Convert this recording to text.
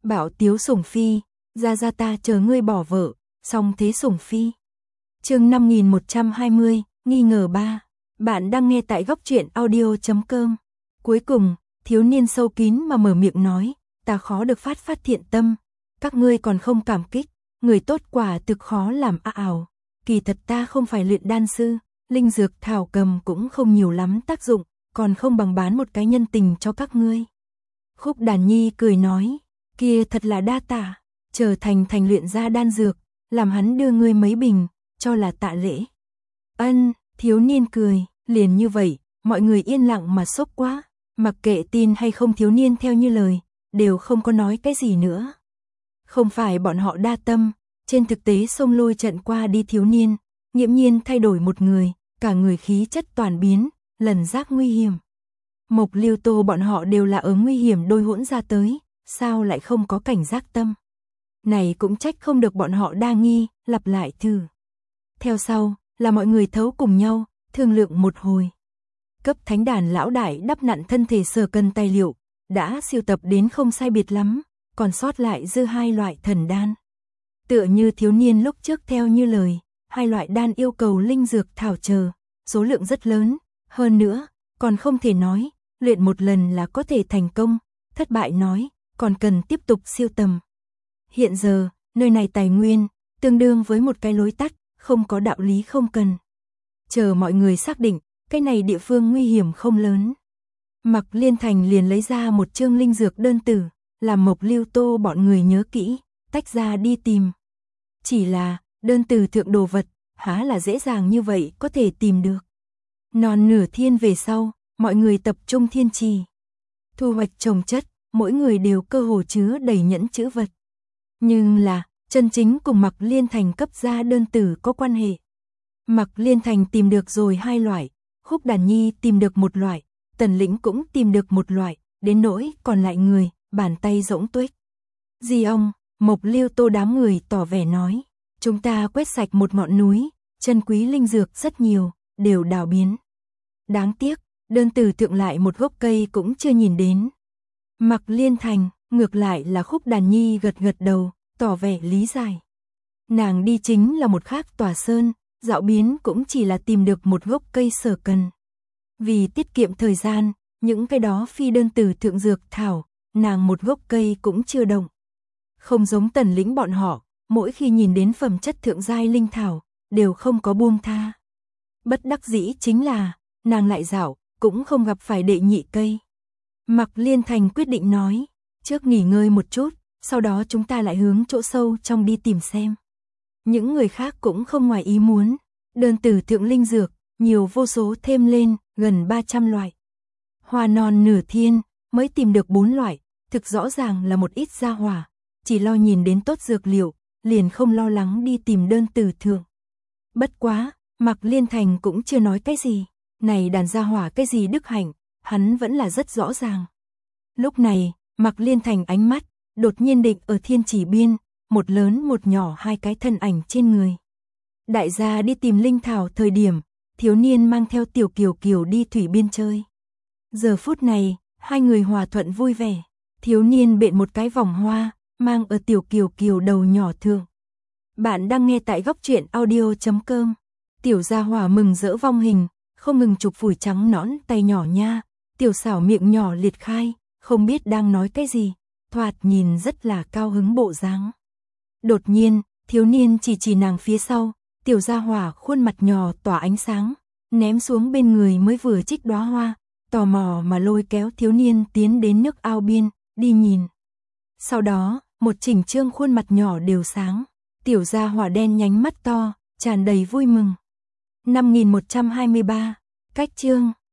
Bảo Tiếu Sủng Phi, ra ta chờ ngươi bỏ vợ, song thế Sủng Phi. Chương 5120, nghi ngờ 3. Bạn đang nghe tại góc truyện audio.com. Cuối cùng, thiếu niên sâu kín mà mở miệng nói, ta khó được phát thiện tâm, các ngươi còn không cảm kích, người tốt quả thực khó làm ảo. Kỳ thật ta không phải luyện đan sư, linh dược thảo cầm cũng không nhiều lắm tác dụng, còn không bằng bán một cái nhân tình cho các ngươi. Khúc Đàn Nhi cười nói, kia thật là đa tạ, chờ thành luyện ra đan dược, làm hắn đưa ngươi mấy bình, cho là tạ lễ. Ân, thiếu niên cười, liền như vậy, mọi người yên lặng mà sốc quá, mặc kệ tin hay không thiếu niên theo như lời, đều không có nói cái gì nữa. Không phải bọn họ đa tâm, trên thực tế xông lôi trận qua đi thiếu niên, nghiễm nhiên thay đổi một người, cả người khí chất toàn biến, lần giác nguy hiểm. Mộc Lưu Tô bọn họ đều là ở nguy hiểm đôi hỗn ra tới, sao lại không có cảnh giác tâm. Này cũng trách không được bọn họ đa nghi, lặp lại thử. Theo sau, là mọi người thấu cùng nhau, thương lượng một hồi. Cấp thánh đàn lão đại đắp nặn thân thể sở cần tài liệu, đã sưu tập đến không sai biệt lắm, còn sót lại dư 2 loại thần đan. Tựa như thiếu niên lúc trước theo như lời, 2 loại đan yêu cầu linh dược thảo chờ, số lượng rất lớn, hơn nữa, còn không thể nói, luyện một lần là có thể thành công, thất bại nói, còn cần tiếp tục siêu tầm. Hiện giờ, nơi này tài nguyên, tương đương với một cái lối tắt, không có đạo lý không cần. Chờ mọi người xác định, cái này địa phương nguy hiểm không lớn. Mạc Liên Thành liền lấy ra một chương linh dược đơn tử, làm Mộc Lưu Tô bọn người nhớ kỹ, tách ra đi tìm. Chỉ là, đơn tử thượng đồ vật, há là dễ dàng như vậy có thể tìm được. Non nửa thiên về sau, mọi người tập trung thiên trì. Thu hoạch trồng chất, mỗi người đều cơ hồ chứa đầy nhẫn chữ vật. Nhưng là, chân chính cùng Mạc Liên Thành cấp ra đơn tử có quan hệ. Mạc Liên Thành tìm được rồi 2 loại, Khúc Đàn Nhi tìm được 1 loại, Tần Lĩnh cũng tìm được 1 loại, đến nỗi còn lại người, bàn tay rỗng tuếch. Di ông, Mộc Lưu Tô đám người tỏ vẻ nói, chúng ta quét sạch một ngọn núi, chân quý linh dược rất nhiều, đều đào biến. Đáng tiếc, đơn tử thượng lại một gốc cây cũng chưa nhìn đến. Mạc Liên Thành, ngược lại là Khúc Đàn Nhi gật đầu, tỏ vẻ lý giải. Nàng đi chính là một khác tòa sơn, dạo biến cũng chỉ là tìm được một gốc cây sở cần. Vì tiết kiệm thời gian, những cái đó phi đơn tử thượng dược thảo, nàng một gốc cây cũng chưa động. Không giống Tần Lĩnh bọn họ, mỗi khi nhìn đến phẩm chất thượng giai linh thảo, đều không có buông tha. Bất đắc dĩ chính là, nàng lại dạo, cũng không gặp phải đệ nhị cây. Mạc Liên Thành quyết định nói, trước nghỉ ngơi một chút, sau đó chúng ta lại hướng chỗ sâu trong đi tìm xem. Những người khác cũng không ngoài ý muốn, đơn tử thượng linh dược, nhiều vô số thêm lên, gần 300 loại. Hoa non nửa thiên, mới tìm được 4 loại, thực rõ ràng là một ít gia hỏa, chỉ lo nhìn đến tốt dược liệu, liền không lo lắng đi tìm đơn tử thượng. Bất quá, Mạc Liên Thành cũng chưa nói cái gì, này đàn gia hỏa cái gì đức hạnh, hắn vẫn là rất rõ ràng. Lúc này, Mạc Liên Thành ánh mắt, đột nhiên định ở thiên chỉ biên, một lớn một nhỏ 2 cái thân ảnh trên người. Đại gia đi tìm linh thảo thời điểm, thiếu niên mang theo Tiểu Kiều đi thủy biên chơi. Giờ phút này, 2 người hòa thuận vui vẻ, thiếu niên bện một cái vòng hoa, mang ở Tiểu Kiều đầu nhỏ thượng. Bạn đang nghe tại góc truyện audio.com. Tiểu gia hỏa mừng rỡ vong hình, không ngừng chụp phủi trắng nõn tay nhỏ nha, tiểu xảo miệng nhỏ liệt khai, không biết đang nói cái gì, thoạt nhìn rất là cao hứng bộ dáng. Đột nhiên, thiếu niên chỉ nàng phía sau, tiểu gia hỏa khuôn mặt nhỏ tỏa ánh sáng, ném xuống bên người mới vừa trích đóa hoa, tò mò mà lôi kéo thiếu niên tiến đến nước ao biên, đi nhìn. Sau đó, một chỉnh trương khuôn mặt nhỏ đều sáng, tiểu gia hỏa đen nhánh mắt to, tràn đầy vui mừng. 5123, cách chương